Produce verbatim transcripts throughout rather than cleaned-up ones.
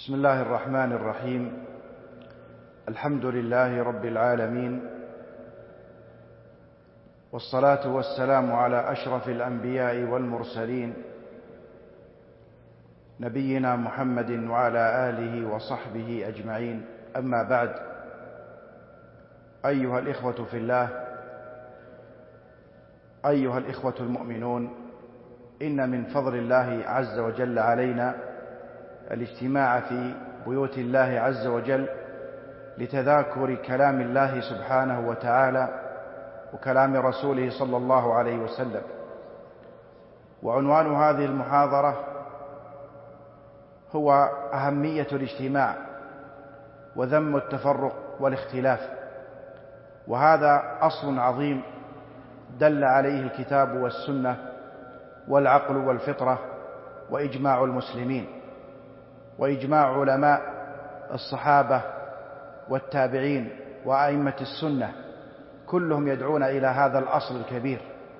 بسم الله الرحمن الرحيم. الحمد لله رب العالمين، والصلاة والسلام على أشرف الأنبياء والمرسلين نبينا محمد وعلى آله وصحبه أجمعين. أما بعد، أيها الإخوة في الله، أيها الإخوة المؤمنون، إن من فضل الله عز وجل علينا الاجتماع في بيوت الله عز وجل لتذاكر كلام الله سبحانه وتعالى وكلام رسوله صلى الله عليه وسلم. وعنوان هذه المحاضرة هو أهمية الاجتماع وذم التفرق والاختلاف، وهذا أصل عظيم دل عليه الكتاب والسنة والعقل والفطرة وإجماع المسلمين وإجماع علماء الصحابة والتابعين وأئمة السنة، كلهم يدعون إلى هذا الأصل الكبير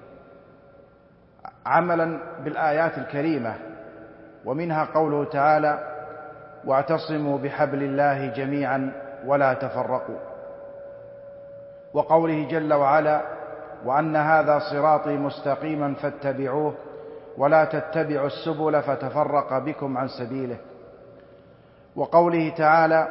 عملا بالآيات الكريمة، ومنها قوله تعالى: واعتصموا بحبل الله جميعا ولا تفرقوا، وقوله جل وعلا: وأن هذا صراطي مستقيما فاتبعوه ولا تتبعوا السبل فتفرق بكم عن سبيله، وقوله تعالى: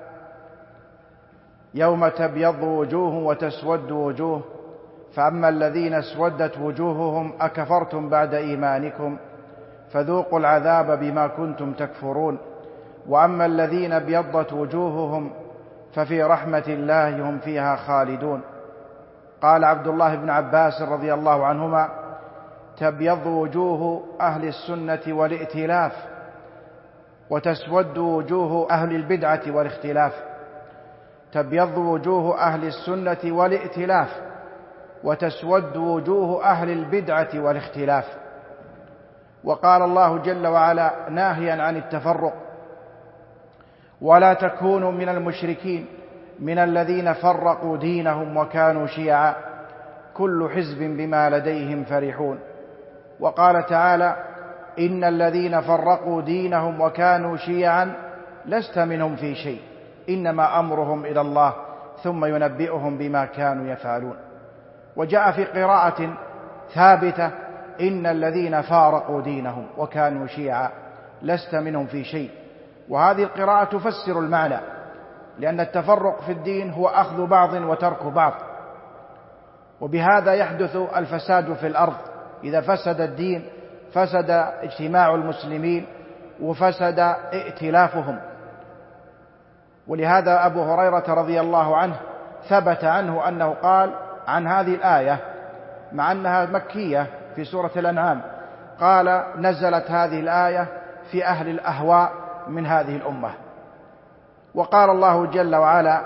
يوم تبيض وجوه وتسود وجوه فأما الذين اسودت وجوههم أكفرتم بعد إيمانكم فذوقوا العذاب بما كنتم تكفرون وأما الذين ابيضت وجوههم ففي رحمة الله هم فيها خالدون. قال عبد الله بن عباس رضي الله عنهما: تبيض وجوه أهل السنة والائتلاف وتسود وجوه أهل البدعة والاختلاف. تبيض وجوه أهل السنة والائتلاف وتسود وجوه أهل البدعة والاختلاف. وقال الله جل وعلا ناهيا عن التفرق: ولا تكونوا من المشركين من الذين فرقوا دينهم وكانوا شيعا كل حزب بما لديهم فرحون. وقال تعالى: إن الذين فرقوا دينهم وكانوا شيعا لست منهم في شيء إنما أمرهم إلى الله ثم ينبئهم بما كانوا يفعلون. وجاء في قراءة ثابتة: إن الذين فارقوا دينهم وكانوا شيعا لست منهم في شيء. وهذه القراءة تفسر المعنى، لأن التفرق في الدين هو أخذ بعض وترك بعض، وبهذا يحدث الفساد في الأرض. إذا فسد الدين فسد اجتماع المسلمين وفسد ائتلافهم. ولهذا أبو هريرة رضي الله عنه ثبت عنه أنه قال عن هذه الآية، مع أنها مكية في سورة الأنعام، قال: نزلت هذه الآية في أهل الأهواء من هذه الأمة. وقال الله جل وعلا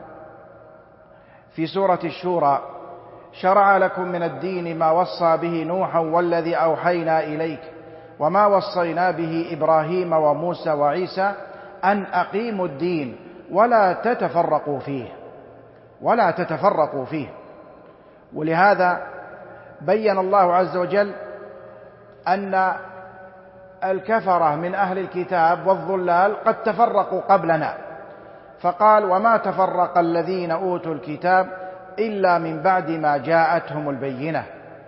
في سورة الشورى: شرع لكم من الدين ما وصى به نوحا والذي أوحينا إليك وما وصينا به إبراهيم وموسى وعيسى أن أقيموا الدين ولا تتفرقوا فيه ولا تتفرقوا فيه. ولهذا بين الله عز وجل أن الكفرة من أهل الكتاب والضلال قد تفرقوا قبلنا، فقال: وما تفرق الذين أوتوا الكتاب إلا من بعد ما جاءتهم البينة.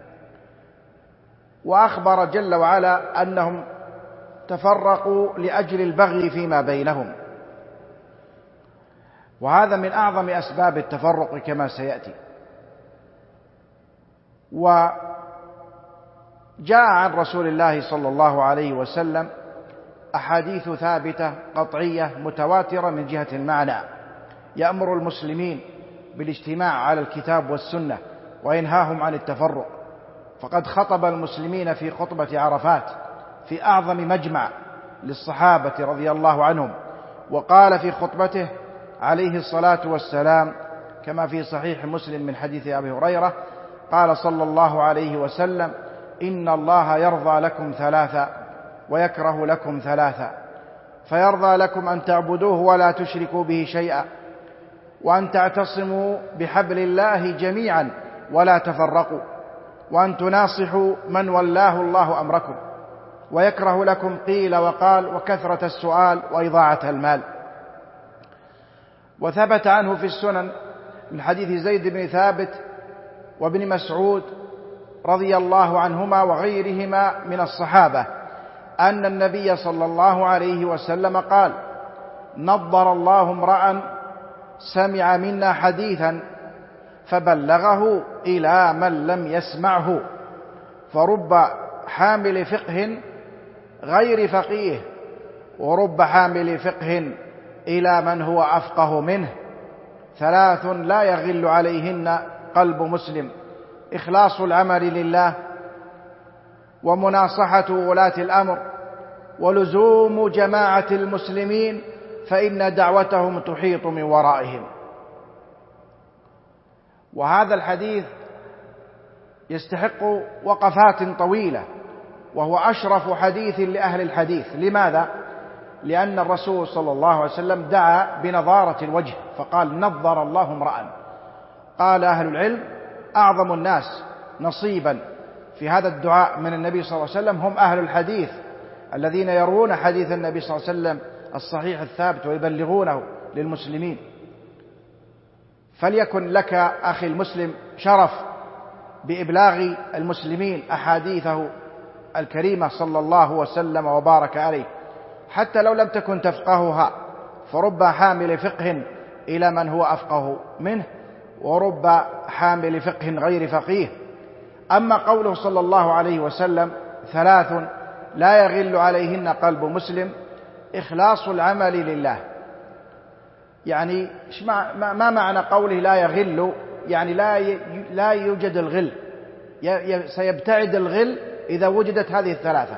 وأخبر جل وعلا أنهم تفرقوا لأجل البغي فيما بينهم، وهذا من أعظم أسباب التفرق كما سيأتي. وجاء عن رسول الله صلى الله عليه وسلم أحاديث ثابتة قطعية متواترة من جهة المعنى يأمر المسلمين بالاجتماع على الكتاب والسنة وينهاهم عن التفرق. فقد خطب المسلمين في خطبة عرفات في أعظم مجمع للصحابة رضي الله عنهم، وقال في خطبته عليه الصلاة والسلام كما في صحيح مسلم من حديث أبي هريرة، قال صلى الله عليه وسلم: إن الله يرضى لكم ثلاثا ويكره لكم ثلاثا، فيرضى لكم أن تعبدوه ولا تشركوا به شيئا، وأن تعتصموا بحبل الله جميعا ولا تفرقوا، وأن تناصحوا من ولاه الله أمركم، ويكره لكم قيل وقال وكثرة السؤال وإضاعة المال. وثبت عنه في السنن من حديث زيد بن ثابت وابن مسعود رضي الله عنهما وغيرهما من الصحابة أن النبي صلى الله عليه وسلم قال: نضر الله امرأ سمع منا حديثا فبلغه إلى من لم يسمعه، فرب حامل فقه غير فقيه ورب حامل فقه إلى من هو أفقه منه. ثلاث لا يغل عليهن قلب مسلم: إخلاص العمل لله، ومناصحة ولاة الأمر، ولزوم جماعة المسلمين فإن دعوتهم تحيط من ورائهم. وهذا الحديث يستحق وقفات طويلة، وهو أشرف حديث لأهل الحديث. لماذا؟ لأن الرسول صلى الله عليه وسلم دعا بنظارة الوجه فقال: نضر الله امرأ. قال أهل العلم: أعظم الناس نصيبا في هذا الدعاء من النبي صلى الله عليه وسلم هم أهل الحديث، الذين يروون حديث النبي صلى الله عليه وسلم الصحيح الثابت ويبلغونه للمسلمين. فليكن لك أخي المسلم شرف بإبلاغ المسلمين أحاديثه الكريمة صلى الله وسلم وبارك عليه، حتى لو لم تكن تفقهها، فرب حامل فقه إلى من هو أفقه منه، ورب حامل فقه غير فقيه. أما قوله صلى الله عليه وسلم: ثلاث لا يغل عليهن قلب مسلم: إخلاص العمل لله. يعني ما معنى قوله لا يغل؟ يعني لا لا يوجد الغل، سيبتعد الغل إذا وجدت هذه الثلاثة،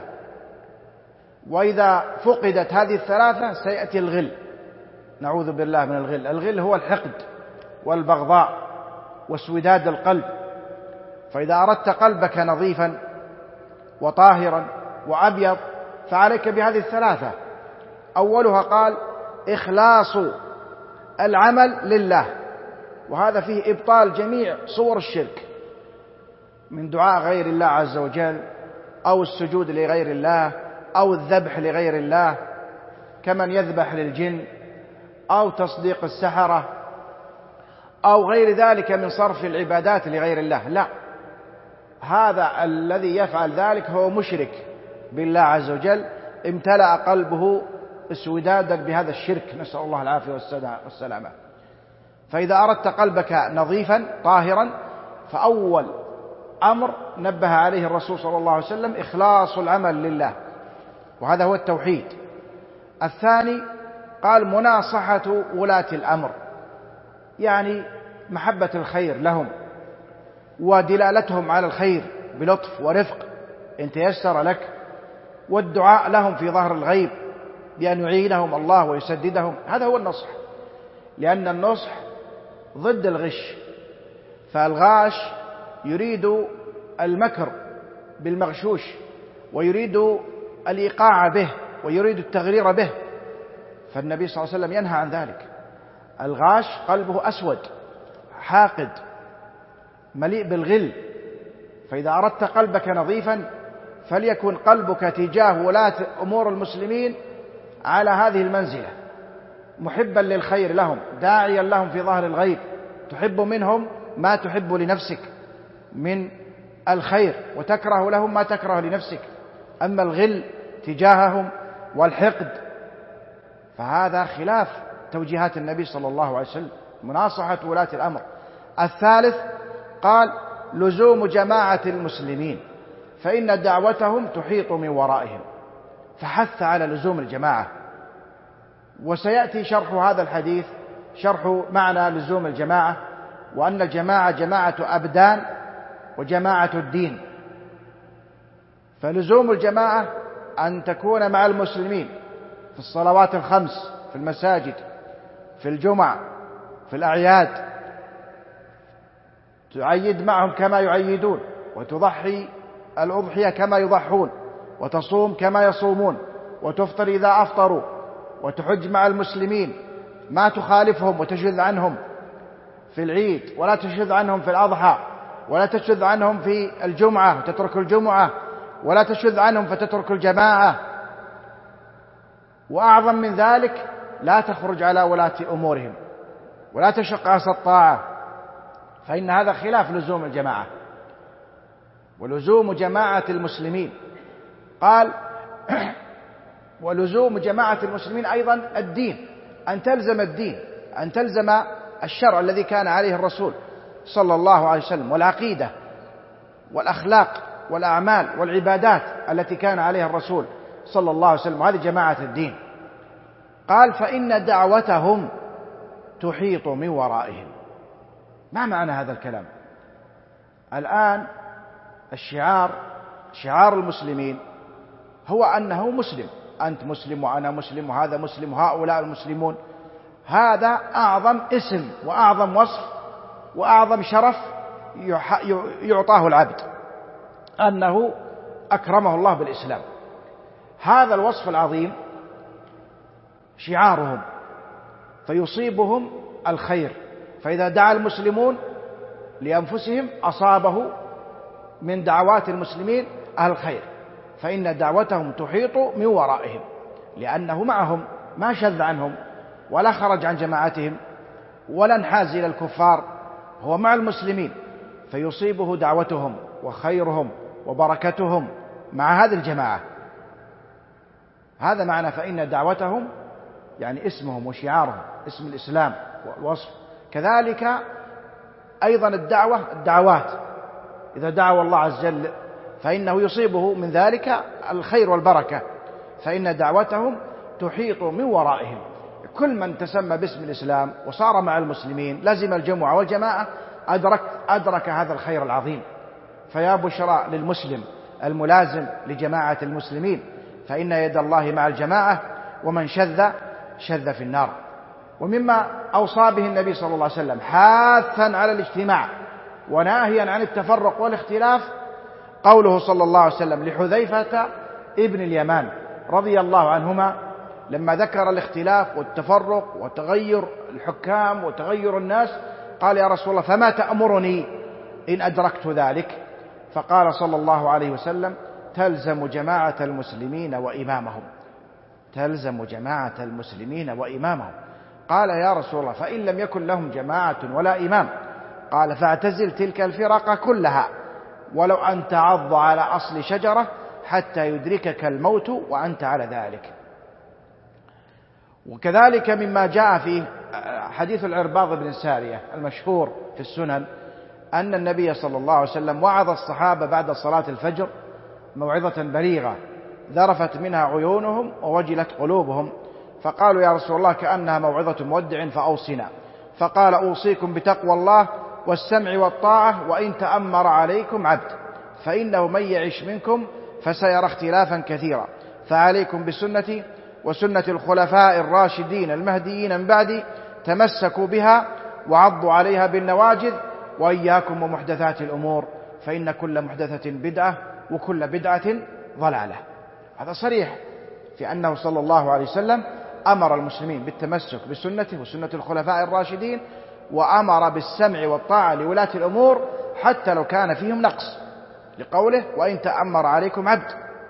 وإذا فقدت هذه الثلاثة سيأتي الغل، نعوذ بالله من الغل. الغل هو الحقد والبغضاء واسوداد القلب. فإذا أردت قلبك نظيفا وطاهرا وأبيض فعليك بهذه الثلاثة. أولها قال: إخلاص العمل لله، وهذا فيه إبطال جميع صور الشرك من دعاء غير الله عز وجل، أو السجود لغير الله، أو الذبح لغير الله كمن يذبح للجن، أو تصديق السحرة، أو غير ذلك من صرف العبادات لغير الله. لا، هذا الذي يفعل ذلك هو مشرك بالله عز وجل، امتلأ قلبه اسودادا بهذا الشرك، نسأل الله العافية والسلامة. فإذا أردت قلبك نظيفا طاهرا فأول أمر نبه عليه الرسول صلى الله عليه وسلم إخلاص العمل لله، وهذا هو التوحيد. الثاني قال: مناصحة ولاة الأمر، يعني محبة الخير لهم ودلالتهم على الخير بلطف ورفق إن تيسر لك، والدعاء لهم في ظهر الغيب بأن يعينهم الله ويسددهم. هذا هو النصح، لأن النصح ضد الغش، فالغاش يريد المكر بالمغشوش، ويريد الإيقاع به، ويريد التغرير به، فالنبي صلى الله عليه وسلم ينهى عن ذلك. الغاش قلبه أسود حاقد مليء بالغل. فإذا أردت قلبك نظيفا فليكن قلبك تجاه ولاة أمور المسلمين على هذه المنزلة، محبا للخير لهم، داعيا لهم في ظهر الغيب، تحب منهم ما تحب لنفسك من الخير، وتكره لهم ما تكره لنفسك. أما الغل تجاههم والحقد فهذا خلاف توجيهات النبي صلى الله عليه وسلم، مناصحة ولاة الأمر. الثالث قال: لزوم جماعة المسلمين فإن دعوتهم تحيط من ورائهم، فحث على لزوم الجماعة. وسيأتي شرح هذا الحديث، شرح معنى لزوم الجماعة، وأن الجماعة جماعة أبدان وجماعة الدين. فلزوم الجماعة أن تكون مع المسلمين في الصلوات الخمس، في المساجد، في الجمع، في الأعياد، تعيد معهم كما يعيدون، وتضحي الأضحية كما يضحون، وتصوم كما يصومون، وتفطر إذا أفطروا، وتحج مع المسلمين، ما تخالفهم وتشذ عنهم في العيد، ولا تشذ عنهم في الأضحى، ولا تشذ عنهم في الجمعة وتترك الجمعة، ولا تشذ عنهم فتترك الجماعة. وأعظم من ذلك لا تخرج على ولاة أمورهم ولا تشق عصا الطاعة، فإن هذا خلاف لزوم الجماعة ولزوم جماعة المسلمين. قال ولزوم جماعة المسلمين أيضا الدين، أن تلزم الدين، أن تلزم الشرع الذي كان عليه الرسول صلى الله عليه وسلم، والعقيدة والأخلاق والأعمال والعبادات التي كان عليها الرسول صلى الله عليه وسلم، وهذه جماعة الدين. قال فإن دعوتهم تحيط من ورائهم. ما معنى هذا الكلام؟ الآن الشعار شعار المسلمين هو أنه مسلم، أنت مسلم وأنا مسلم وهذا مسلم وهؤلاء المسلمون. هذا أعظم اسم وأعظم وصف وأعظم شرف يعطاه العبد، أنه أكرمه الله بالإسلام. هذا الوصف العظيم شعارهم، فيصيبهم الخير، فإذا دعا المسلمون لأنفسهم أصابه من دعوات المسلمين أهل الخير، فإن دعوتهم تحيط من ورائهم، لأنه معهم، ما شذ عنهم ولا خرج عن جماعتهم ولا انحاز إلى الكفار، هو مع المسلمين، فيصيبه دعوتهم وخيرهم وبركتهم مع هذه الجماعة. هذا معنى فإن دعوتهم، يعني اسمهم وشعارهم، اسم الإسلام والوصف. كذلك أيضا الدعوة الدعوات، إذا دعوا الله عز وجل فإنه يصيبه من ذلك الخير والبركة، فإن دعوتهم تحيط من ورائهم. كل من تسمى باسم الإسلام وصار مع المسلمين لزم الجمعة والجماعة أدرك, أدرك هذا الخير العظيم. فيا بشرى للمسلم الملازم لجماعة المسلمين، فإن يد الله مع الجماعة، ومن شذ شذ في النار. ومما أوصى به النبي صلى الله عليه وسلم حاثا على الاجتماع وناهيا عن التفرق والاختلاف قوله صلى الله عليه وسلم لحذيفة ابن اليمان رضي الله عنهما لما ذكر الاختلاف والتفرق وتغير الحكام وتغير الناس، قال يا رسول الله فما تأمرني إن أدركت ذلك؟ فقال صلى الله عليه وسلم تلزم جماعة المسلمين وإمامهم، تلزم جماعة المسلمين وإمامهم. قال يا رسول الله فإن لم يكن لهم جماعة ولا إمام؟ قال فاعتزل تلك الفرق كلها ولو أن تعض على أصل شجرة حتى يدركك الموت وأنت على ذلك. وكذلك مما جاء في حديث العرباض بن سارية المشهور في السنن أن النبي صلى الله عليه وسلم وعظ الصحابة بعد صلاة الفجر موعظة بليغة ذرفت منها عيونهم ووجلت قلوبهم، فقالوا يا رسول الله كأنها موعظة مودع فأوصنا. فقال أوصيكم بتقوى الله والسمع والطاعة وإن تأمر عليكم عبد، فإنه من يعش منكم فسيرى اختلافا كثيرا، فعليكم بسنتي وسنة الخلفاء الراشدين المهديين من بعدي، تمسكوا بها وعضوا عليها بالنواجذ، وإياكم ومحدثات الأمور فإن كل محدثة بدعة وكل بدعة ضلالة. هذا صريح في أنه صلى الله عليه وسلم أمر المسلمين بالتمسك بسنته وسنة الخلفاء الراشدين، وأمر بالسمع والطاعة لولاة الأمور حتى لو كان فيهم نقص، لقوله وإن تأمر عليكم عبد.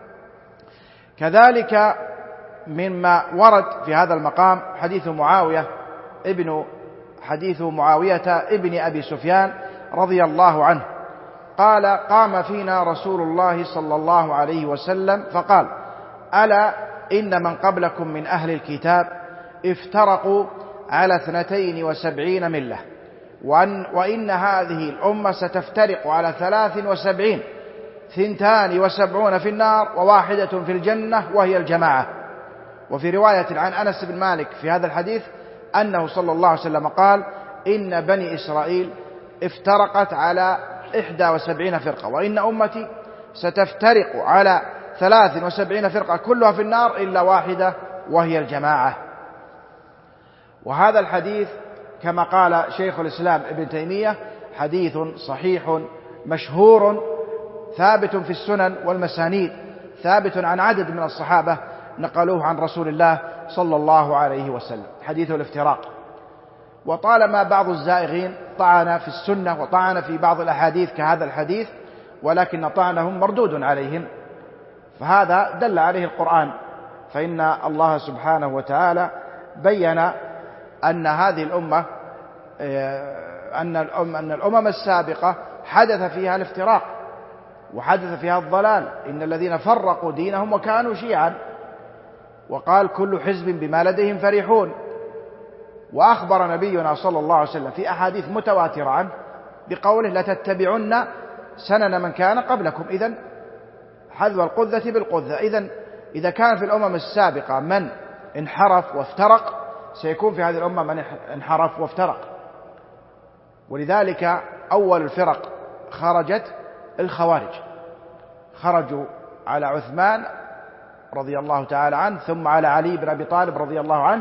كذلك مما ورد في هذا المقام حديث معاوية ابن حديث معاوية ابن أبي سفيان رضي الله عنه قال قام فينا رسول الله صلى الله عليه وسلم فقال ألا إن من قبلكم من أهل الكتاب افترقوا على اثنتين وسبعين ملة، وأن, وإن هذه الأمة ستفترق على ثلاث وسبعين، ثنتان وسبعون في النار وواحدة في الجنة وهي الجماعة. وفي رواية عن أنس بن مالك في هذا الحديث أنه صلى الله عليه وسلم قال إن بني إسرائيل افترقت على إحدى وسبعين فرقة، وإن أمتي ستفترق على ثلاث وسبعين فرقة كلها في النار إلا واحدة وهي الجماعة. وهذا الحديث كما قال شيخ الإسلام ابن تيمية حديث صحيح مشهور ثابت في السنن والمسانيد، ثابت عن عدد من الصحابة نقلوه عن رسول الله صلى الله عليه وسلم، حديث الافتراق. وطالما بعض الزائغين طعن في السنة وطعن في بعض الأحاديث كهذا الحديث، ولكن طعنهم مردود عليهم، فهذا دل عليه القرآن، فإن الله سبحانه وتعالى بين أن هذه الأمة أن الأم أن الأمم السابقة حدث فيها الافتراق وحدث فيها الضلال، إن الذين فرقوا دينهم وكانوا شيعا، وقال كل حزب بما لديهم فرحون. وأخبر نبينا صلى الله عليه وسلم في أحاديث متواترة عنه بقوله لتتبعن سنن من كان قبلكم، إذن حذو القذة بالقذة. إذن إذا كان في الأمم السابقة من انحرف وافترق، سيكون في هذه الأمة من انحرف وافترق. ولذلك أول الفرق خرجت الخوارج، خرجوا على عثمان رضي الله تعالى عنه، ثم على علي بن أبي طالب رضي الله عنه،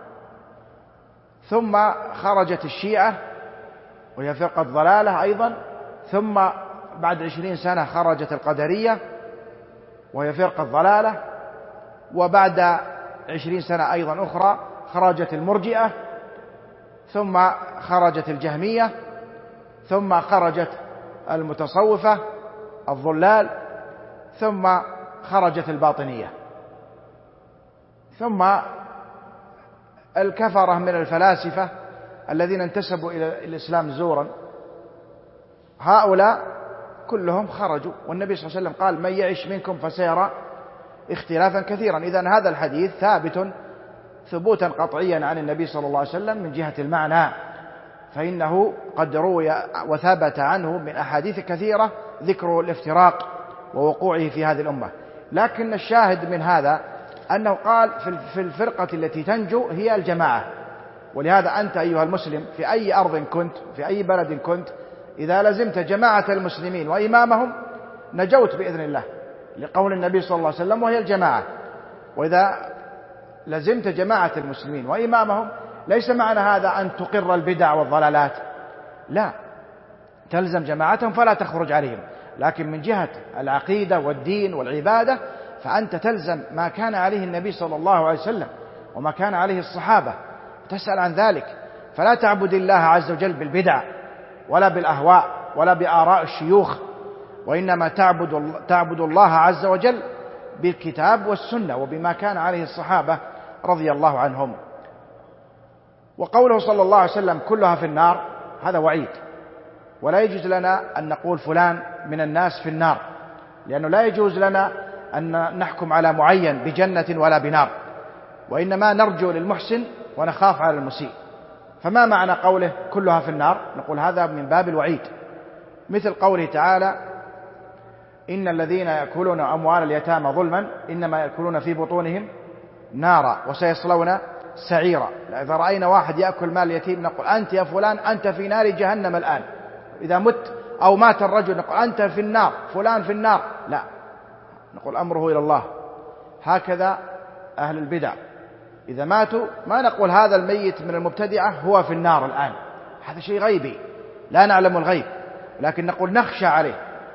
ثم خرجت الشيعة وهي فرقة ضلالة أيضا، ثم بعد عشرين سنة خرجت القدرية وهي فرقة ضلالة، وبعد عشرين سنة أيضا أخرى خرجت المرجئة، ثم خرجت الجهمية، ثم خرجت المتصوفة الضلال، ثم خرجت الباطنية، ثم الكفرة من الفلاسفة الذين انتسبوا إلى الإسلام زورا، هؤلاء كلهم خرجوا. والنبي صلى الله عليه وسلم قال من يعش منكم فسيرى اختلافا كثيرا. إذن هذا الحديث ثابت ثبوتا قطعيا عن النبي صلى الله عليه وسلم من جهة المعنى، فإنه قد روي وثبت عنه من أحاديث كثيرة ذكر الافتراق ووقوعه في هذه الأمة. لكن الشاهد من هذا أنه قال في الفرقة التي تنجو هي الجماعة. ولهذا أنت أيها المسلم في أي أرض كنت، في أي بلد كنت، إذا لزمت جماعة المسلمين وإمامهم نجوت بإذن الله، لقول النبي صلى الله عليه وسلم وهي الجماعة. وإذا لزمت جماعة المسلمين وإمامهم ليس معنى هذا أن تقر البدع والضلالات، لا، تلزم جماعتهم فلا تخرج عليهم، لكن من جهة العقيدة والدين والعبادة فأنت تلزم ما كان عليه النبي صلى الله عليه وسلم وما كان عليه الصحابة، تسأل عن ذلك. فلا تعبد الله عز وجل بالبدع ولا بالأهواء ولا بآراء الشيوخ، وإنما تعبد, تعبد الله عز وجل بالكتاب والسنة وبما كان عليه الصحابة رضي الله عنهم. وقوله صلى الله عليه وسلم كلها في النار، هذا وعيد، ولا يجوز لنا أن نقول فلان من الناس في النار، لأنه لا يجوز لنا أن نحكم على معين بجنة ولا بنار، وإنما نرجو للمحسن ونخاف على المسيء. فما معنى قوله كلها في النار؟ نقول هذا من باب الوعيد، مثل قوله تعالى إن الذين يأكلون أموال اليتامى ظلما إنما يأكلون في بطونهم نارا وسيصلون سعيرا. إذا رأينا واحد يأكل مال اليتيم نقول أنت يا فلان أنت في نار جهنم الآن. إذا مت أو مات الرجل نقول أنت في النار، فلان في النار، لا، نقول أمره إلى الله. هكذا أهل البدع إذا ماتوا ما نقول هذا الميت من المبتدعة هو في النار الآن، هذا شيء غيبي لا نعلم الغيب، لكن نقول نخشى عليه.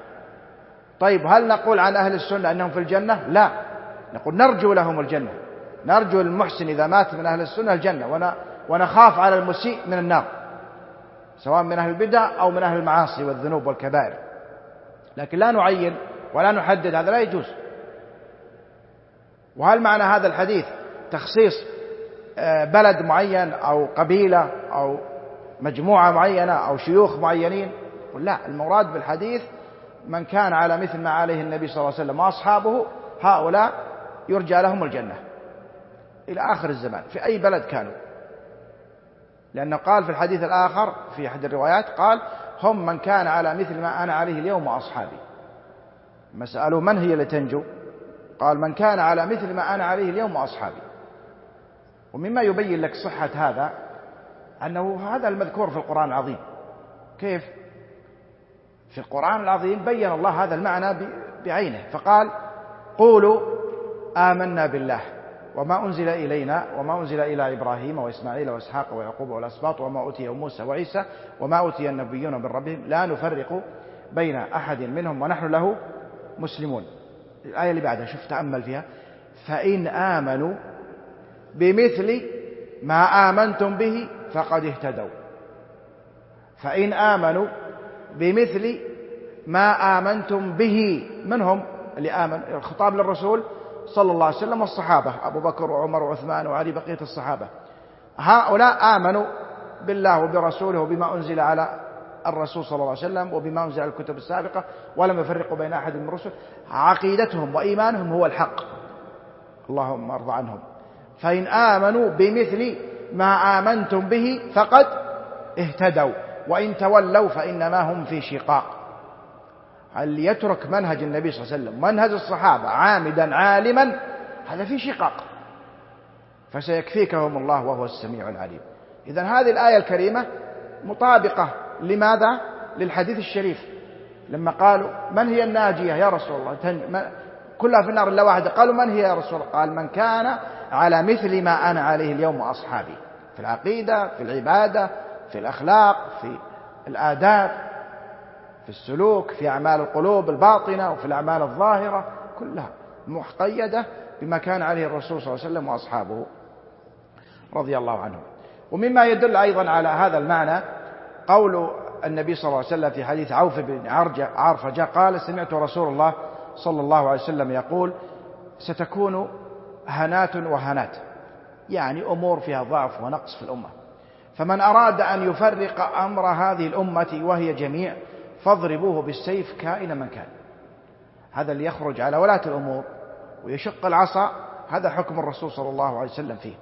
طيب هل نقول عن أهل السنة أنهم في الجنة؟ لا، نقول نرجو لهم الجنة، نرجو المحسن إذا مات من أهل السنة الجنة، ونخاف على المسيء من النار، سواء من أهل البدع أو من أهل المعاصي والذنوب والكبائر. لكن لا نعين ولا نحدد، هذا لا يجوز. وهل معنى هذا الحديث تخصيص بلد معين أو قبيلة أو مجموعة معينة أو شيوخ معينين؟ لا، المراد بالحديث من كان على مثل ما عليه النبي صلى الله عليه وسلم وأصحابه، هؤلاء يرجى لهم الجنة إلى آخر الزمان في أي بلد كانوا، لأنه قال في الحديث الآخر في أحد الروايات قال هم من كان على مثل ما أنا عليه اليوم وأصحابي. ما سألوا من هي لتنجو؟ قال من كان على مثل ما أنا عليه اليوم وأصحابي. ومما يبين لك صحة هذا أنه هذا المذكور في القرآن العظيم. كيف؟ في القرآن العظيم بين الله هذا المعنى بعينه، فقال قولوا آمنا بالله وما أنزل إلينا وما أنزل إلى إبراهيم وإسماعيل وإسحاق ويعقوب والأسباط وما أوتي موسى وعيسى وما أوتي النبيون من ربهم لا نفرق بين أحد منهم ونحن له مسلمون. الآية اللي بعدها شوف تأمل فيها، فإن آمنوا بمثل ما آمنتم به فقد اهتدوا. فإن آمنوا بمثل ما آمنتم به، من هم اللي آمن، الخطاب للرسول صلى الله عليه وسلم والصحابة أبو بكر وعمر وعثمان وعلي بقية الصحابة. هؤلاء آمنوا بالله وبرسوله وبما أنزل على الرسول صلى الله عليه وسلم وبما أنزل على الكتب السابقة ولم يفرقوا بين أحد من الرسل. عقيدتهم وإيمانهم هو الحق، اللهم ارض عنهم. فإن آمنوا بمثل ما آمنتم به فقد اهتدوا وإن تولوا فإنما هم في شقاق. هل يترك منهج النبي صلى الله عليه وسلم منهج الصحابة عامدا عالما، هذا في شقاق، فسيكفيكهم الله وهو السميع العليم. إذن هذه الآية الكريمة مطابقة لماذا؟ للحديث الشريف لما قالوا من هي الناجية يا رسول الله؟ كلها في النار إلا واحدة. قالوا من هي يا رسول الله؟ قال من كان على مثل ما أنا عليه اليوم وأصحابي، في العقيدة، في العبادة، في الأخلاق، في الآداب، في السلوك، في أعمال القلوب الباطنة وفي الأعمال الظاهرة، كلها مقيدة بما كان عليه الرسول صلى الله عليه وسلم وأصحابه رضي الله عنهم. ومما يدل أيضا على هذا المعنى قول النبي صلى الله عليه وسلم في حديث عوف بن عرفجة قال سمعت رسول الله صلى الله عليه وسلم يقول ستكون هنات وهنات، يعني أمور فيها ضعف ونقص في الأمة، فمن أراد أن يفرق أمر هذه الأمة وهي جميع فاضربوه بالسيف كائن من كان. هذا اللي يخرج على ولاة الأمور ويشق العصا، هذا حكم الرسول صلى الله عليه وسلم فيه.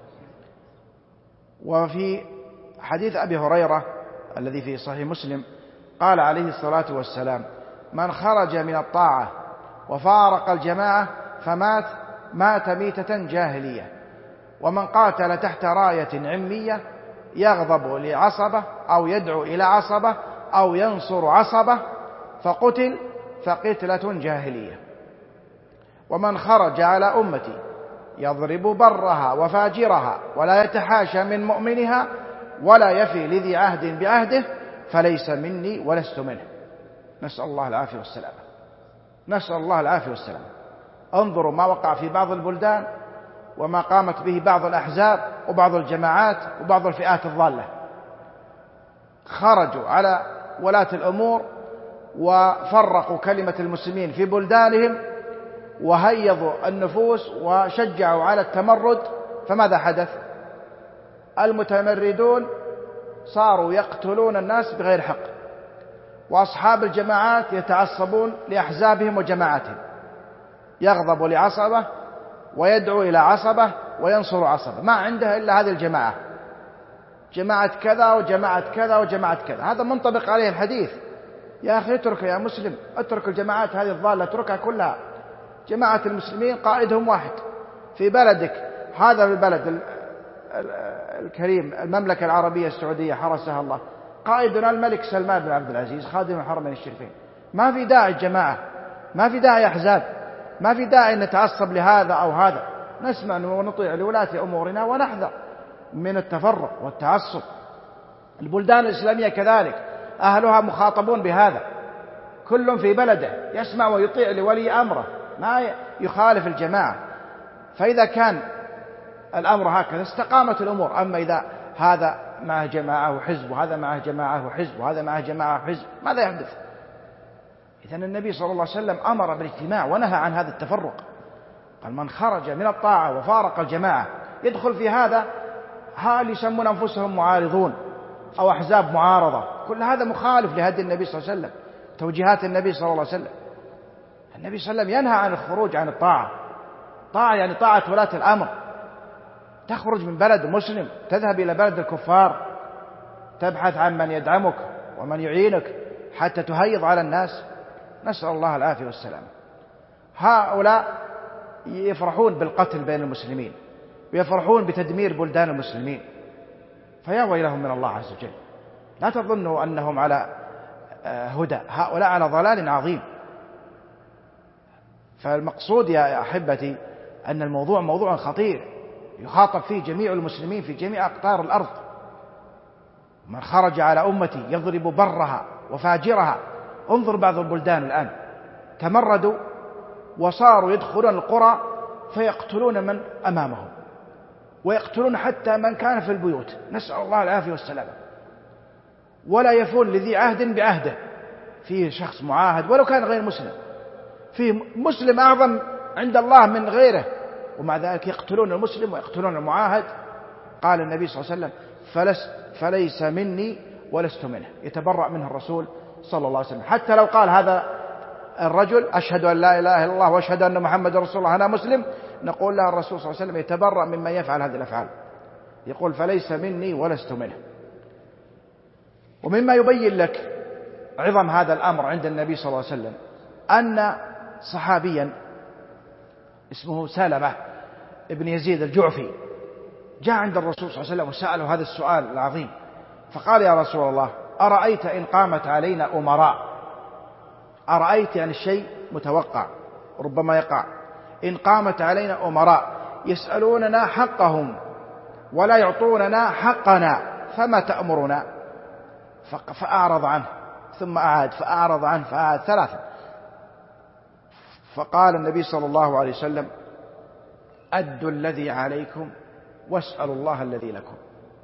وفي حديث أبي هريرة الذي في صحيح مسلم قال عليه الصلاة والسلام من خرج من الطاعة وفارق الجماعة فمات مات ميتة جاهلية، ومن قاتل تحت راية عمية يغضب لعصبة أو يدعو إلى عصبة أو ينصر عصبة فقتل فقتلة جاهلية، ومن خرج على أمتي يضرب برها وفاجرها ولا يتحاشى من مؤمنها ولا يفي لذي عهد بعهده فليس مني ولست منه. نسأل الله العافية والسلامة، نسأل الله العافية والسلامة. انظروا ما وقع في بعض البلدان وما قامت به بعض الأحزاب وبعض الجماعات وبعض الفئات الضالة، خرجوا على ولاة الأمور وفرقوا كلمة المسلمين في بلدانهم وهيضوا النفوس وشجعوا على التمرد، فماذا حدث؟ المتمردون صاروا يقتلون الناس بغير حق، وأصحاب الجماعات يتعصبون لأحزابهم وجماعاتهم، يغضب لعصبة ويدعو إلى عصبة وينصر عصبة، ما عنده إلا هذه الجماعة، جماعة كذا وجماعة كذا وجماعة كذا. هذا منطبق عليه الحديث. يا أخي اترك يا مسلم، اترك الجماعات هذه الضالة، اتركها كلها. جماعة المسلمين قائدهم واحد في بلدك، هذا البلد الكريم المملكة العربية السعودية حرسها الله، قائدنا الملك سلمان بن عبد العزيز خادم الحرمين الشريفين. ما في داعي الجماعة، ما في داعي أحزاب، ما في داعي أن نتعصب لهذا أو هذا، نسمع ونطيع لولاة أمورنا ونحذر من التفرق والتعصب. البلدان الإسلامية كذلك أهلها مخاطبون بهذا، كل في بلده يسمع ويطيع لولي أمره، ما يخالف الجماعة. فإذا كان الأمر هكذا استقامت الأمور. أما إذا هذا معه جماعة وحزب وهذا معه جماعة وحزب وهذا معه جماعة وحزب، ماذا يحدث؟ إذن النبي صلى الله عليه وسلم أمر بالاجتماع ونهى عن هذا التفرق. قال من خرج من الطاعة وفارق الجماعة يدخل في هذا هل يسمون أنفسهم معارضون أو أحزاب معارضة، كل هذا مخالف لهدي النبي صلى الله عليه وسلم، توجيهات النبي صلى الله عليه وسلم. النبي صلى الله عليه وسلم ينهى عن الخروج عن الطاعة. طاعة يعني طاعة ولاة الأمر، تخرج من بلد مسلم تذهب إلى بلد الكفار تبحث عن من يدعمك ومن يعينك حتى تهيض على الناس، نسأل الله العافية والسلام. هؤلاء يفرحون بالقتل بين المسلمين ويفرحون بتدمير بلدان المسلمين، فيا ويلهم من الله عز وجل. لا تظنوا أنهم على هدى، هؤلاء على ضلال عظيم. فالمقصود يا أحبتي أن الموضوع موضوع خطير يخاطب فيه جميع المسلمين في جميع أقطار الأرض. من خرج على أمتي يضرب برها وفاجرها. انظر بعض البلدان الآن تمردوا وصاروا يدخلون القرى فيقتلون من أمامهم ويقتلون حتى من كان في البيوت، نسأل الله العافية والسلامة. ولا يفون لذي عهد بعهده، فيه شخص معاهد ولو كان غير مسلم فيه مسلم أعظم عند الله من غيره، ومع ذلك يقتلون المسلم ويقتلون المعاهد. قال النبي صلى الله عليه وسلم فلس فليس مني ولست منه، يتبرأ منه الرسول صلى الله عليه وسلم. حتى لو قال هذا الرجل أشهد أن لا إله إلا الله وأشهد أن محمد رسول الله أنا مسلم، نقول له الرسول صلى الله عليه وسلم يتبرأ ممن يفعل هذه الأفعال، يقول فليس مني ولست منه. ومما يبين لك عظم هذا الأمر عند النبي صلى الله عليه وسلم أن صحابيا اسمه سلمة ابن يزيد الجعفي جاء عند الرسول صلى الله عليه وسلم وسأله هذا السؤال العظيم، فقال يا رسول الله أرأيت إن قامت علينا أمراء، أرأيت يعني الشيء متوقع ربما يقع، إن قامت علينا أمراء يسألوننا حقهم ولا يعطوننا حقنا فما تأمرنا؟ فأعرض عنه ثم أعاد فأعرض عنه فأعاد ثلاثة. فقال النبي صلى الله عليه وسلم أدوا الذي عليكم واسألوا الله الذي لكم.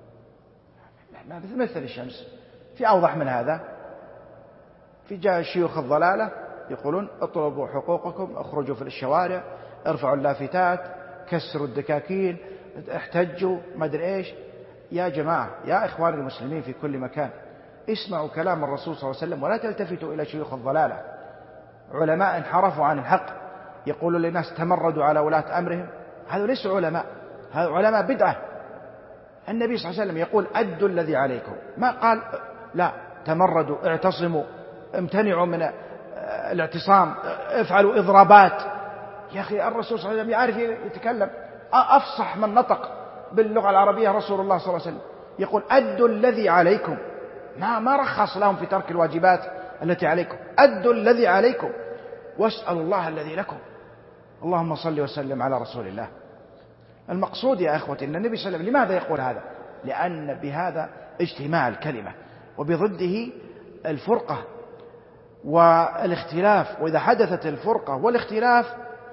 مثل الشمس، في أوضح من هذا؟ في جاء شيوخ الضلالة يقولون اطلبوا حقوقكم، اخرجوا في الشوارع، ارفعوا اللافتات، كسروا الدكاكين، احتجوا، ما ادري ايش. يا جماعة يا إخوان المسلمين في كل مكان، اسمعوا كلام الرسول صلى الله عليه وسلم ولا تلتفتوا إلى شيوخ الضلالة. علماء انحرفوا عن الحق يقولوا للناس تمردوا على ولاة أمرهم، هذا ليس علماء، هذا علماء بدعة. النبي صلى الله عليه وسلم يقول أدوا الذي عليكم، ما قال لا تمردوا اعتصموا امتنعوا من الاعتصام افعلوا إضرابات. يا أخي الرسول صلى الله عليه وسلم يعرف يتكلم، أفصح من نطق باللغة العربية رسول الله صلى الله عليه وسلم، يقول أدوا الذي عليكم، ما ما رخص لهم في ترك الواجبات التي عليكم، أدوا الذي عليكم واسألوا الله الذي لكم. اللهم صل وسلم على رسول الله. المقصود يا أخوتي أن النبي صلى الله عليه وسلم لماذا يقول هذا؟ لأن بهذا اجتماع الكلمة وبضده الفرقة والاختلاف، وإذا حدثت الفرقة والاختلاف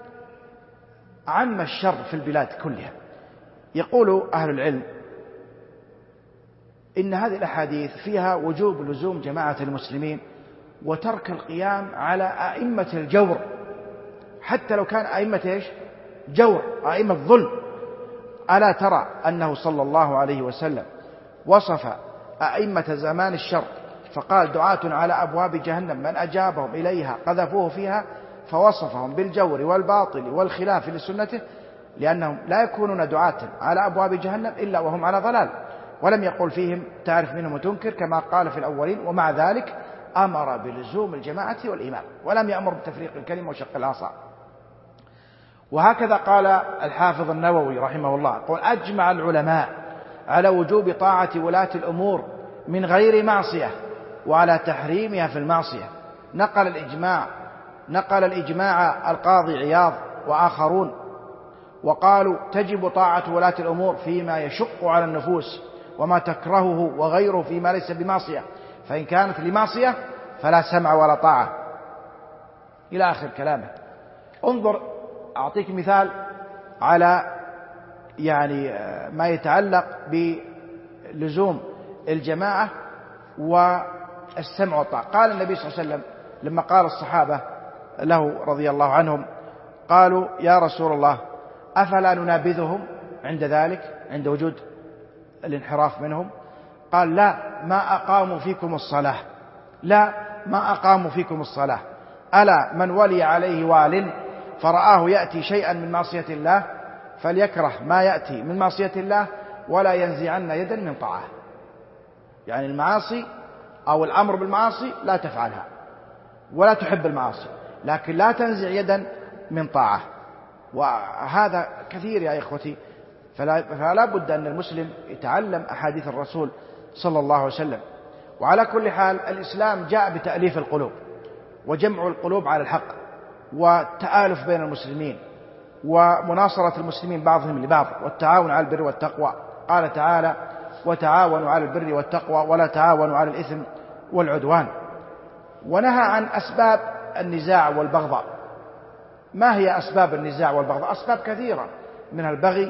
عم الشر في البلاد كلها. يقول أهل العلم إن هذه الأحاديث فيها وجوب لزوم جماعة المسلمين وترك القيام على أئمة الجور، حتى لو كان أئمة إيش؟ جور، أئمة ظلم. ألا ترى أنه صلى الله عليه وسلم وصف أئمة زمان الشر فقال دعاة على أبواب جهنم من أجابهم إليها قذفوه فيها، فوصفهم بالجور والباطل والخلاف لسنته، لأنهم لا يكونون دعاة على أبواب جهنم إلا وهم على ضلال، ولم يقل فيهم تعرف منهم وتنكر كما قال في الأولين. ومع ذلك أمر بلزوم الجماعة والإمام ولم يأمر بتفريق الكلمة وشق العصا. وهكذا قال الحافظ النووي رحمه الله، قال أجمع العلماء على وجوب طاعة ولاة الأمور من غير معصية وعلى تحريمها في المعصية. نقل الإجماع نقل الإجماع القاضي عياض وآخرون، وقالوا تجب طاعة ولاة الأمور فيما يشق على النفوس وما تكرهه وغيره فيما ليس بمعصية، فإن كانت لمعصية فلا سمع ولا طاعة، إلى آخر كلامه. انظر أعطيك مثال على يعني ما يتعلق بلزوم الجماعة والسمع والطاعة. قال النبي صلى الله عليه وسلم لما قال الصحابة له رضي الله عنهم قالوا يا رسول الله أفلا ننابذهم عند ذلك، عند وجود الانحراف منهم؟ قال لا ما أقاموا فيكم الصلاة، لا ما أقاموا فيكم الصلاة. ألا من ولي عليه وال فرآه يأتي شيئا من معصية الله فليكره ما يأتي من معصية الله ولا ينزعن يدا من طاعة. يعني المعاصي أو الأمر بالمعاصي لا تفعلها ولا تحب المعاصي، لكن لا تنزع يدا من طاعة. وهذا كثير يا إخوتي، فلا, فلا بد أن المسلم يتعلم أحاديث الرسول صلى الله عليه وسلم. وعلى كل حال الإسلام جاء بتأليف القلوب وجمع القلوب على الحق والتآلف بين المسلمين ومناصرة المسلمين بعضهم لبعض والتعاون على البر والتقوى. قال تعالى وتعاونوا على البر والتقوى ولا تعاونوا على الإثم والعدوان. ونهى عن أسباب النزاع والبغضاء. ما هي أسباب النزاع والبغضاء؟ أسباب كثيرة، منها البغي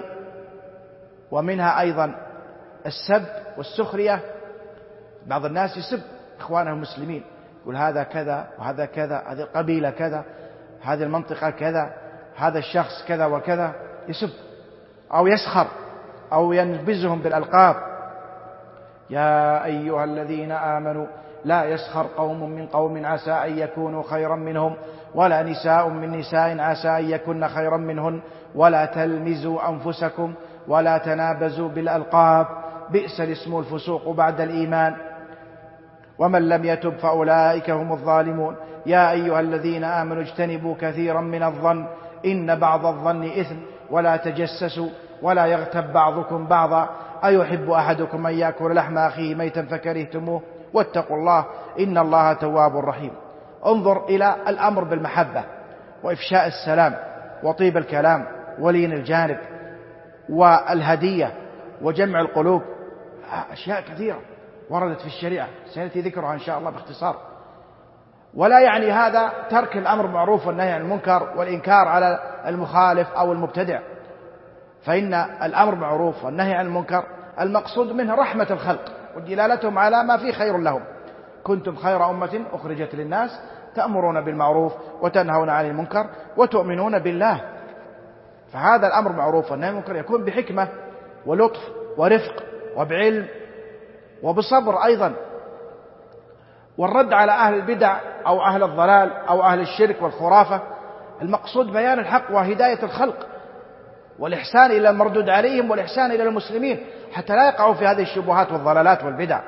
ومنها أيضا السب والسخرية. بعض الناس يسب إخوانه المسلمين، يقول هذا كذا وهذا كذا، هذه القبيلة كذا، هذه المنطقة كذا، هذا الشخص كذا وكذا، يسب أو يسخر أو ينبزهم بالألقاب. يا أيها الذين آمنوا لا يسخر قوم من قوم عسى أن يكونوا خيرا منهم ولا نساء من نساء عسى أن يكن خيرا منهن ولا تلمزوا أنفسكم ولا تنابزوا بالألقاب بئس الاسم الفسوق بعد الإيمان ومن لم يتب فأولئك هم الظالمون. يا أيها الذين آمنوا اجتنبوا كثيرا من الظن إن بعض الظن إثم ولا تجسسوا ولا يغتب بعضكم بعضا أيحب أحدكم أن يأكل لحم أخيه ميتا فكرهتموه واتقوا الله إن الله تواب رحيم. انظر إلى الأمر بالمحبة وإفشاء السلام وطيب الكلام ولين الجانب والهدية وجمع القلوب، أشياء كثيرة وردت في الشريعة سيأتي ذكرها إن شاء الله باختصار. ولا يعني هذا ترك الأمر بالمعروف والنهي عن المنكر والإنكار على المخالف أو المبتدع، فإن الأمر بالمعروف والنهي عن المنكر المقصود منه رحمة الخلق ودلالتهم على ما فيه خير لهم. كنتم خير أمة أخرجت للناس تأمرون بالمعروف وتنهون عن المنكر وتؤمنون بالله. فهذا الأمر بالمعروف والنهي عن المنكر يكون بحكمة ولطف ورفق وبعلم وبصبر أيضا. والرد على أهل البدع أو أهل الضلال أو أهل الشرك والخرافة المقصود بيان الحق وهداية الخلق والإحسان إلى المردود عليهم والإحسان إلى المسلمين حتى لا يقعوا في هذه الشبهات والضلالات والبدع.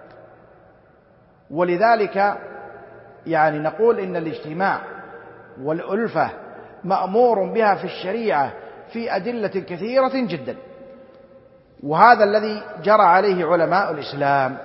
ولذلك يعني نقول إن الاجتماع والألفة مأمور بها في الشريعة في أدلة كثيرة جدا، وهذا الذي جرى عليه علماء الإسلام.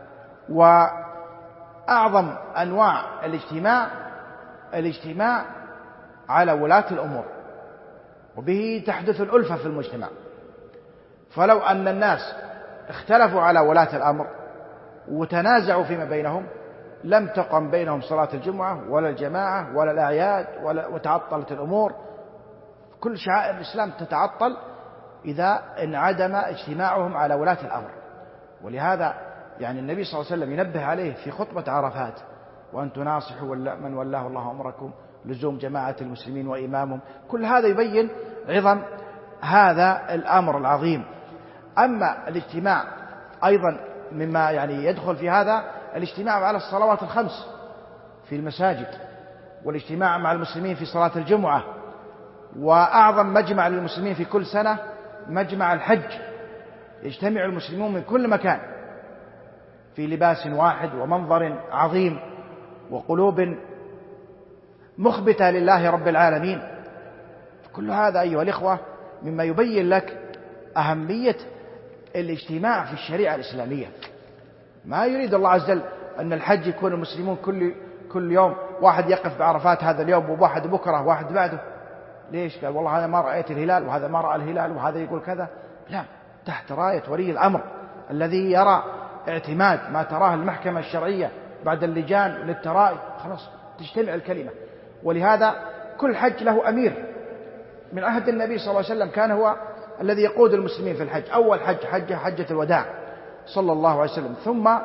وأعظم أنواع الاجتماع الاجتماع على ولاة الأمور، وبه تحدث الألفة في المجتمع. فلو أن الناس اختلفوا على ولاة الأمر وتنازعوا فيما بينهم لم تقم بينهم صلاة الجمعة ولا الجماعة ولا الأعياد ولا وتعطلت الأمور. كل شعائر الإسلام تتعطل إذا انعدم اجتماعهم على ولاة الأمر. ولهذا يعني النبي صلى الله عليه وسلم ينبه عليه في خطبة عرفات: وأن تناصحوا من ولاه الله أمركم لزوم جماعة المسلمين وإمامهم. كل هذا يبين عظم هذا الأمر العظيم. أما الاجتماع أيضا مما يعني يدخل في هذا الاجتماع على الصلوات الخمس في المساجد، والاجتماع مع المسلمين في صلاة الجمعة. وأعظم مجمع للمسلمين في كل سنة مجمع الحج، يجتمع المسلمون من كل مكان في لباس واحد ومنظر عظيم وقلوب مخبتة لله رب العالمين. كل هذا أيها الإخوة مما يبين لك أهمية الاجتماع في الشريعة الإسلامية. ما يريد الله عز وجل أن الحج يكون المسلمون كل كل يوم واحد يقف بعرفات هذا اليوم وواحد بكرة واحد بعده. ليش؟ قال والله هذا ما رأيت الهلال وهذا ما رأى الهلال وهذا يقول كذا. لا، تحت راية ولي الأمر الذي يرى اعتماد ما تراه المحكمة الشرعية بعد اللجان للترائي، خلاص تجتمع الكلمة. ولهذا كل حج له أمير. من عهد النبي صلى الله عليه وسلم كان هو الذي يقود المسلمين في الحج. أول حج حجة حجة الوداع صلى الله عليه وسلم، ثم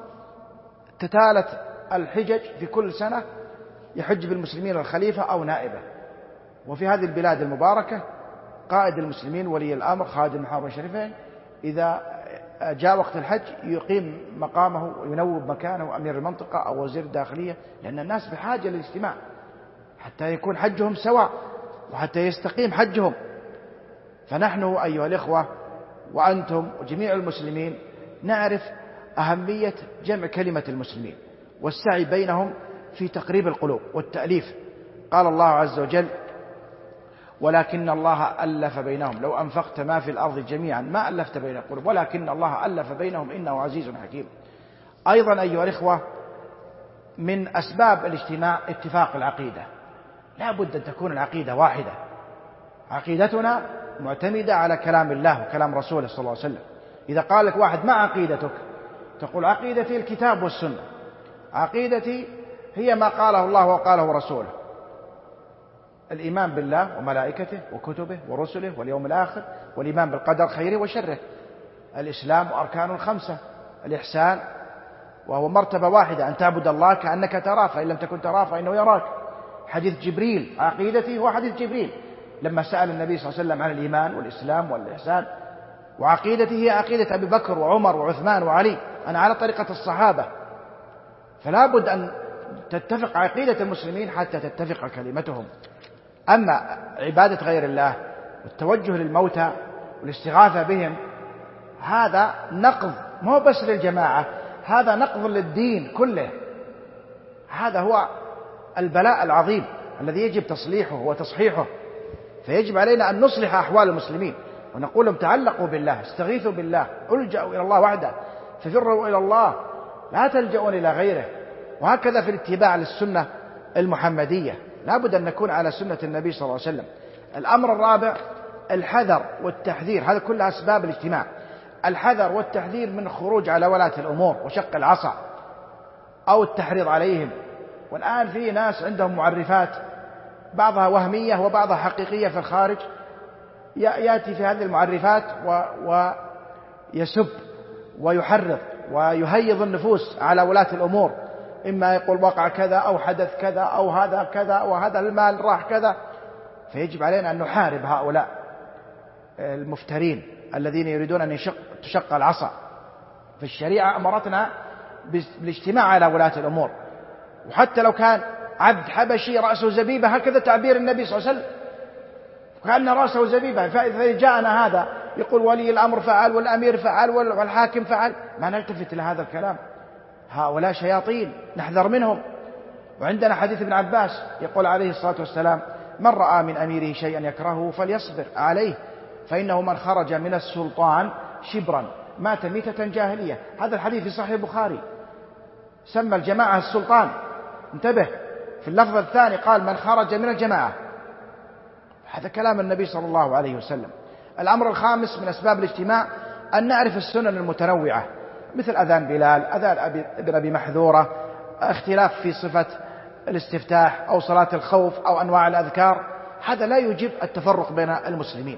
تتالت الحجج في كل سنة يحج بالمسلمين الخليفة أو نائبه. وفي هذه البلاد المباركة قائد المسلمين ولي الأمر خادم الحرمين الشريفين إذا جاء وقت الحج يقيم مقامه وينوب مكانه أمير المنطقة أو وزير الداخلية، لأن الناس بحاجة للاجتماع حتى يكون حجهم سواء وحتى يستقيم حجهم. فنحن أيها الإخوة وأنتم وجميع المسلمين نعرف أهمية جمع كلمة المسلمين والسعي بينهم في تقريب القلوب والتأليف. قال الله عز وجل: ولكن الله ألف بينهم لو أنفقت ما في الأرض جميعا ما ألفت بين القلوب ولكن الله ألف بينهم إنه عزيز حكيم. أيضا أيها الإخوة من أسباب الاجتماع اتفاق العقيدة. لا بد أن تكون العقيدة واحدة. عقيدتنا معتمدة على كلام الله وكلام رسوله صلى الله عليه وسلم. إذا قال لك واحد: ما عقيدتك؟ تقول: عقيدتي الكتاب والسنة، عقيدتي هي ما قاله الله وقاله رسوله، الإيمان بالله وملائكته وكتبه ورسله واليوم الآخر، والإيمان بالقدر خيره وشره، الإسلام وأركانه الخمسة، الإحسان وهو مرتبة واحدة أن تعبد الله كأنك تراه فإن لم تكن تراه فإنه يراك، حديث جبريل، عقيدتي هو حديث جبريل لما سأل النبي صلى الله عليه وسلم عن الإيمان والإسلام والإحسان، وعقيدتي هي عقيدة أبي بكر وعمر وعثمان وعلي، أنا على طريقة الصحابة. فلا بد أن تتفق عقيدة المسلمين حتى تتفق كلمتهم. أما عبادة غير الله والتوجه للموتى والاستغاثة بهم هذا نقض مو بس للجماعة، هذا نقض للدين كله. هذا هو البلاء العظيم الذي يجب تصليحه وتصحيحه. فيجب علينا أن نصلح أحوال المسلمين ونقول لهم تعلقوا بالله، استغيثوا بالله، الجأوا إلى الله وحده، ففروا إلى الله، لا تلجؤون إلى غيره. وهكذا في الاتباع للسنة المحمدية، لا بد أن نكون على سنة النبي صلى الله عليه وسلم. الأمر الرابع الحذر والتحذير، هذا كل أسباب الاجتماع. الحذر والتحذير من الخروج على ولاة الأمور وشق العصا أو التحريض عليهم. والآن في ناس عندهم معرفات بعضها وهمية وبعضها حقيقية في الخارج، يأتي في هذه المعرفات ويسب ويحرض ويهيض النفوس على ولاة الأمور، إما يقول وقع كذا أو حدث كذا أو هذا كذا وهذا المال راح كذا. فيجب علينا أن نحارب هؤلاء المفترين الذين يريدون أن يشق تشق العصا. في الشريعة أمرتنا بالاجتماع على ولاة الأمور، وحتى لو كان عبد حبشي رأسه زبيبة، هكذا تعبير النبي صلى الله عليه وسلم، كأن رأسه زبيبة. فإذا جاءنا هذا يقول ولي الأمر فعل والأمير فعل والحاكم فعل، ما نلتفت لهذا الكلام. هؤلاء شياطين نحذر منهم. وعندنا حديث ابن عباس يقول عليه الصلاة والسلام من رأى من أميره شيئا يكرهه فليصبر عليه، فإنه من خرج من السلطان شبرا مات ميتة جاهلية. هذا الحديث في صحيح البخاري، سمى الجماعة السلطان. انتبه، في اللفظ الثاني قال من خرج من الجماعة. هذا كلام النبي صلى الله عليه وسلم. الأمر الخامس من أسباب الاجتماع أن نعرف السنن المتنوعة، مثل أذان بلال، أذان ابن أبي محذورة، اختلاف في صفة الاستفتاح أو صلاة الخوف أو أنواع الأذكار. هذا لا يوجب التفرق بين المسلمين،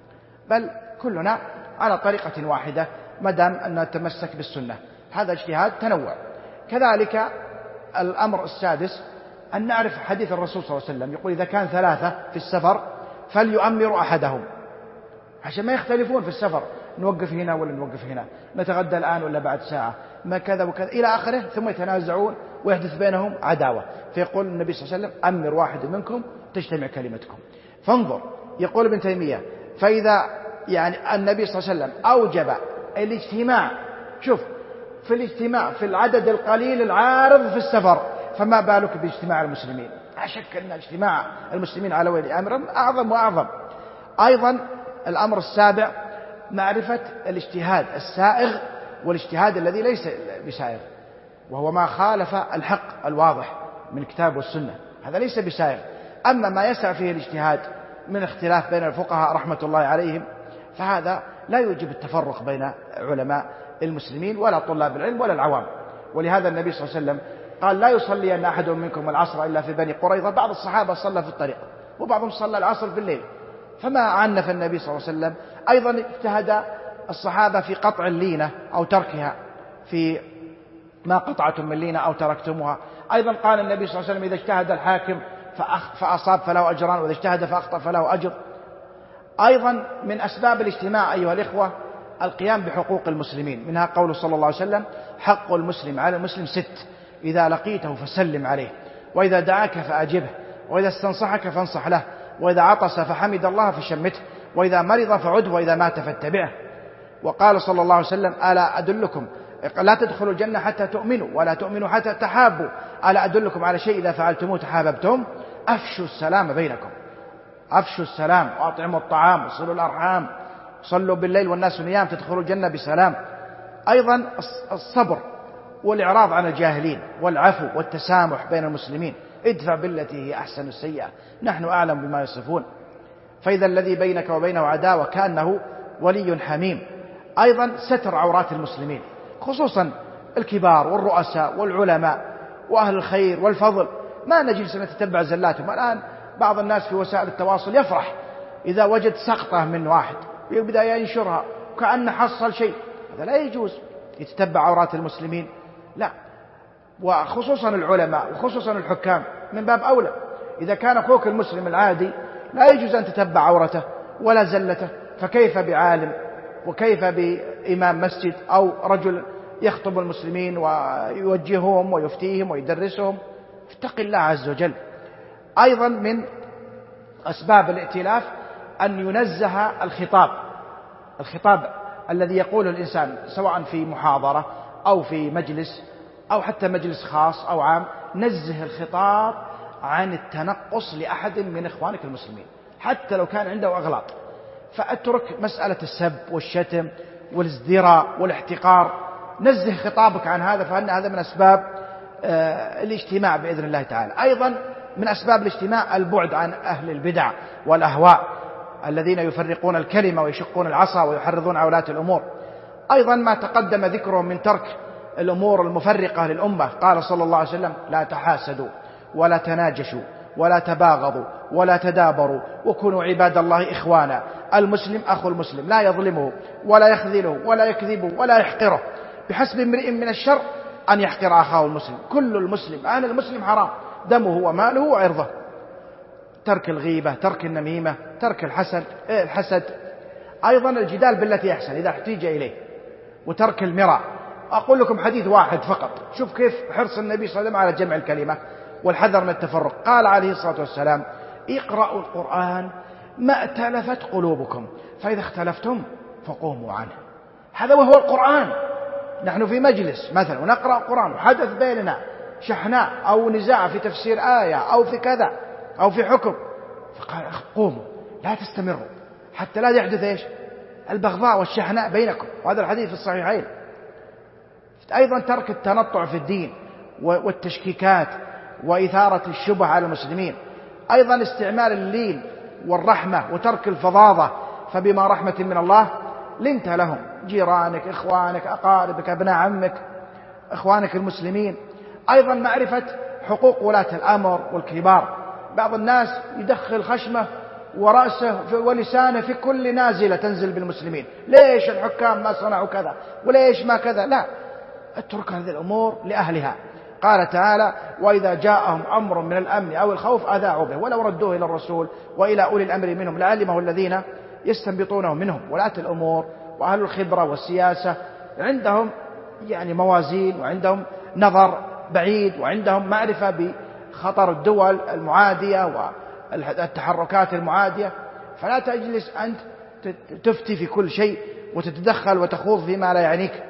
بل كلنا على طريقة واحدة ما دام أن نتمسك بالسنة. هذا اجتهاد تنوع. كذلك الأمر السادس أن نعرف حديث الرسول صلى الله عليه وسلم يقول إذا كان ثلاثة في السفر فليؤمروا أحدهم، عشان ما يختلفون في السفر، نوقف هنا ولا نوقف هنا، نتغدى الآن ولا بعد ساعة، ما كذا وكذا إلى آخره، ثم يتنازعون ويحدث بينهم عداوة. فيقول النبي صلى الله عليه وسلم أمر واحد منكم تجتمع كلمتكم. فانظر، يقول ابن تيمية فإذا يعني النبي صلى الله عليه وسلم أوجب الاجتماع، شوف في الاجتماع في العدد القليل العارض في السفر، فما بالك باجتماع المسلمين؟ لا شك أن اجتماع المسلمين على ولي أمر أعظم وأعظم. أيضا الأمر السابع معرفة الاجتهاد السائغ والاجتهاد الذي ليس بسائغ، وهو ما خالف الحق الواضح من الكتاب والسنة، هذا ليس بسائغ. أما ما يسع فيه الاجتهاد من اختلاف بين الفقهاء رحمة الله عليهم، فهذا لا يوجب التفرق بين علماء المسلمين ولا طلاب العلم ولا العوام. ولهذا النبي صلى الله عليه وسلم قال لا يصلي أن أحد منكم العصر إلا في بني قريظة. بعض الصحابة صلى في الطريق وبعضهم صلى العصر في الليل، فما عنف النبي صلى الله عليه وسلم. أيضا اجتهد الصحابة في قطع اللينة أو تركها، في ما قطعتم من لينة أو تركتموها. أيضا قال النبي صلى الله عليه وسلم إذا اجتهد الحاكم فأصاب فله أجران، وإذا اجتهد فأخطأ فله أجر. أيضا من أسباب الاجتماع أيها الإخوة القيام بحقوق المسلمين، منها قول صلى الله عليه وسلم حق المسلم على المسلم ست: إذا لقيته فسلم عليه، وإذا دعاك فأجبه، وإذا استنصحك فانصح له، وإذا عطس فحمد الله فشمته، وإذا مرض فعده، وإذا مات فاتبعه. وقال صلى الله عليه وسلم ألا أدلكم لا تدخلوا الجنة حتى تؤمنوا ولا تؤمنوا حتى تحابوا، ألا أدلكم على شيء إذا فعلتموه تحاببتم؟ أفشوا السلام بينكم، أفشوا السلام وأطعموا الطعام وصلوا الأرحام، صلوا بالليل والناس نيام تدخلوا الجنة بسلام. أيضا الصبر والإعراض عن الجاهلين والعفو والتسامح بين المسلمين، ادفع بالتي هي أحسن السيئة نحن أعلم بما يصفون. فإذا الذي بينك وبينه عداوة كأنه ولي حميم. أيضا ستر عورات المسلمين، خصوصا الكبار والرؤساء والعلماء وأهل الخير والفضل، ما نجلس نتتبع زلاتهم. الآن بعض الناس في وسائل التواصل يفرح إذا وجد سقطة من واحد ويبدأ ينشرها كأنه حصل شيء، هذا لا يجوز. يتتبع عورات المسلمين لا، وخصوصا العلماء وخصوصا الحكام من باب أولى. إذا كان أخوك المسلم العادي لا يجوز أن تتبع عورته ولا زلته، فكيف بعالم وكيف بإمام مسجد أو رجل يخطب المسلمين ويوجههم ويفتيهم ويدرسهم؟ اتق الله عز وجل. أيضا من أسباب الائتلاف أن ينزه الخطاب الخطاب الذي يقوله الإنسان سواء في محاضرة أو في مجلس أو حتى مجلس خاص أو عام، نزه الخطاب عن التنقص لأحد من إخوانك المسلمين حتى لو كان عنده أغلاط، فأترك مسألة السب والشتم والازدراء والاحتقار، نزه خطابك عن هذا، فإن هذا من أسباب آه الاجتماع بإذن الله تعالى. أيضا من أسباب الاجتماع البعد عن أهل البدع والأهواء الذين يفرقون الكلمة ويشقون العصا ويحرضون على ولاة الأمور. أيضا ما تقدم ذكره من ترك الأمور المفرقة للأمة، قال صلى الله عليه وسلم: لا تحاسدوا ولا تناجشوا ولا تباغضوا ولا تدابروا وكونوا عباد الله إخوانا، المسلم أخو المسلم لا يظلمه ولا يخذله ولا يكذبه ولا يحقره، بحسب امرئ من الشر أن يحقر أخاه المسلم، كل المسلم أهل المسلم حرام دمه وماله وعرضه. ترك الغيبة، ترك النميمة، ترك الحسد الحسد أيضا الجدال بالتي أحسن إذا احتيج إليه، وترك المراء. أقول لكم حديث واحد فقط، شوف كيف حرص النبي صلى الله عليه وسلم على جمع الكلمة والحذر من التفرق. قال عليه الصلاة والسلام: اقرأوا القرآن ما ائتلفت قلوبكم، فإذا اختلفتم فقوموا عنه. هذا وهو القرآن. نحن في مجلس مثلا ونقرأ القرآن وحدث بيننا شحناء أو نزاع في تفسير آية أو في كذا أو في حكم، فقال: قوموا لا تستمروا حتى لا يحدث إيش؟ البغضاء والشحناء بينكم، وهذا الحديث في الصحيحين. أيضا ترك التنطع في الدين والتشكيكات وإثارة الشبه على المسلمين. أيضا استعمال اللين والرحمة وترك الفظاظة، فبما رحمة من الله لنت لهم، جيرانك، إخوانك، أقاربك، أبناء عمك، إخوانك المسلمين. أيضا معرفة حقوق ولاة الأمر والكبار. بعض الناس يدخل خشمه ورأسه ولسانه في كل نازلة تنزل بالمسلمين، ليش الحكام ما صنعوا كذا وليش ما كذا؟ لا، اترك هذه الأمور لأهلها. قال تعالى: وإذا جاءهم أمر من الأمن أو الخوف أذاعوا به ولو ردوه إلى الرسول وإلى أولي الأمر منهم لعلمه الذين يستنبطونه منهم. ولاة الأمور وأهل الخبرة والسياسة عندهم يعني موازين وعندهم نظر بعيد وعندهم معرفة بخطر الدول المعادية والتحركات المعادية، فلا تجلس أنت تفتي في كل شيء وتتدخل وتخوض فيما لا يعنيك.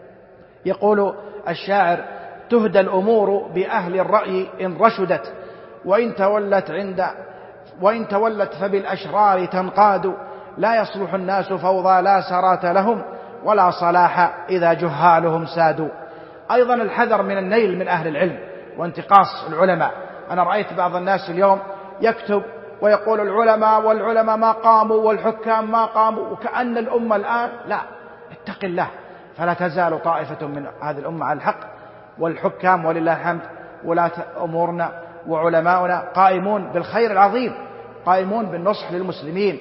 يقول الشاعر: تهدى الأمور بأهل الرأي إن رشدت، وإن تولت عند وإن تولت فبالأشرار تنقاد، لا يصلح الناس فوضى لا سرات لهم ولا صلاح إذا جهالهم سادوا. أيضا الحذر من النيل من أهل العلم وانتقاص العلماء. أنا رأيت بعض الناس اليوم يكتب ويقول العلماء والعلماء ما قاموا والحكام ما قاموا، وكأن الأمة الآن لا. اتق الله، فلا تزال طائفة من هذه الأمة على الحق، والحكام ولله الحمد ولاة أمورنا وعلماؤنا قائمون بالخير العظيم، قائمون بالنصح للمسلمين.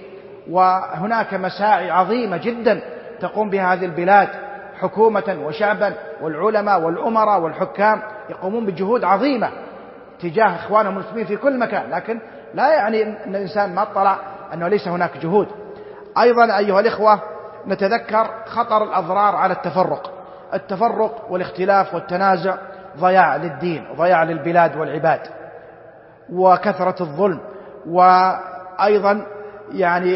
وهناك مساعي عظيمة جدا تقوم بها هذه البلاد حكومة وشعبا، والعلماء والأمراء والحكام يقومون بجهود عظيمة تجاه إخوانهم المسلمين في كل مكان، لكن لا يعني أن الإنسان ما اطلع أنه ليس هناك جهود. أيضا أيها الإخوة نتذكر خطر الأضرار على التفرق. التفرق والاختلاف والتنازع ضياع للدين، ضياع للبلاد والعباد، وكثرة الظلم، وأيضا يعني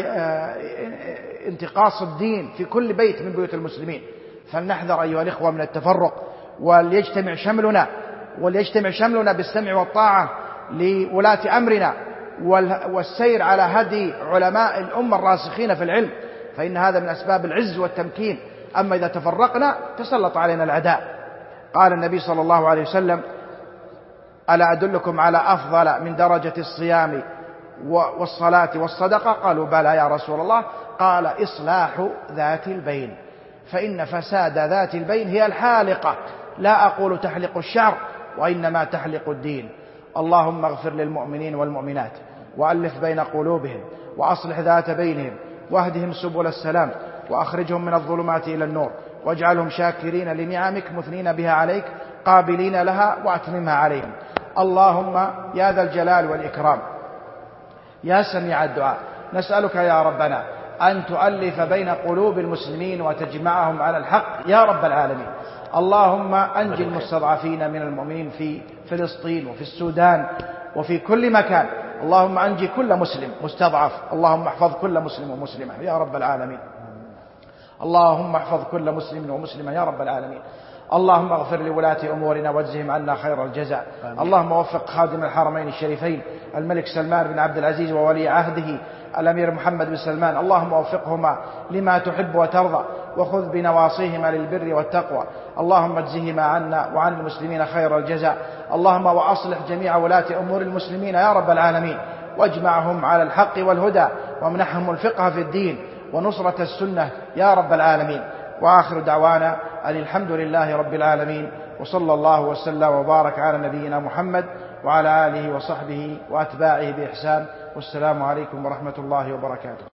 انتقاص الدين في كل بيت من بيوت المسلمين. فلنحذر أيها الإخوة من التفرق، وليجتمع شملنا وليجتمع شملنا بالسمع والطاعة لولاة أمرنا والسير على هدي علماء الأمة الراسخين في العلم، فإن هذا من أسباب العز والتمكين. أما إذا تفرقنا تسلط علينا الأعداء. قال النبي صلى الله عليه وسلم: ألا أدلكم على أفضل من درجة الصيام والصلاة والصدقة؟ قالوا: بلى يا رسول الله. قال: إصلاح ذات البين، فإن فساد ذات البين هي الحالقة، لا أقول تحلق الشعر وإنما تحلق الدين. اللهم اغفر للمؤمنين والمؤمنات وألف بين قلوبهم وأصلح ذات بينهم واهدهم سبل السلام وأخرجهم من الظلمات إلى النور واجعلهم شاكرين لنعمك مثنين بها عليك قابلين لها وأتممها عليهم. اللهم يا ذا الجلال والإكرام يا سميع الدعاء نسألك يا ربنا أن تؤلف بين قلوب المسلمين وتجمعهم على الحق يا رب العالمين. اللهم أنجي المستضعفين من المؤمنين في فلسطين وفي السودان وفي كل مكان. اللهم أنجي كل مسلم مستضعف. اللهم احفظ كل مسلم ومسلمة يا رب العالمين. اللهم احفظ كل مسلم ومسلمة يا رب العالمين. اللهم اغفر لولاة أمورنا واجزهم عنا خير الجزاء. اللهم وفق خادم الحرمين الشريفين الملك سلمان بن عبد العزيز وولي عهده الأمير محمد بن سلمان، اللهم وفقهما لما تحب وترضى وخذ بنواصيهما للبر والتقوى. اللهم اجزهما عنا وعن المسلمين خير الجزاء. اللهم وأصلح جميع ولاة أمور المسلمين يا رب العالمين، واجمعهم على الحق والهدى وامنحهم الفقه في الدين ونصرة السنة يا رب العالمين. وآخر دعوانا أن الحمد لله رب العالمين، وصلى الله وسلم وبارك على نبينا محمد وعلى آله وصحبه وأتباعه بإحسان، والسلام عليكم ورحمة الله وبركاته.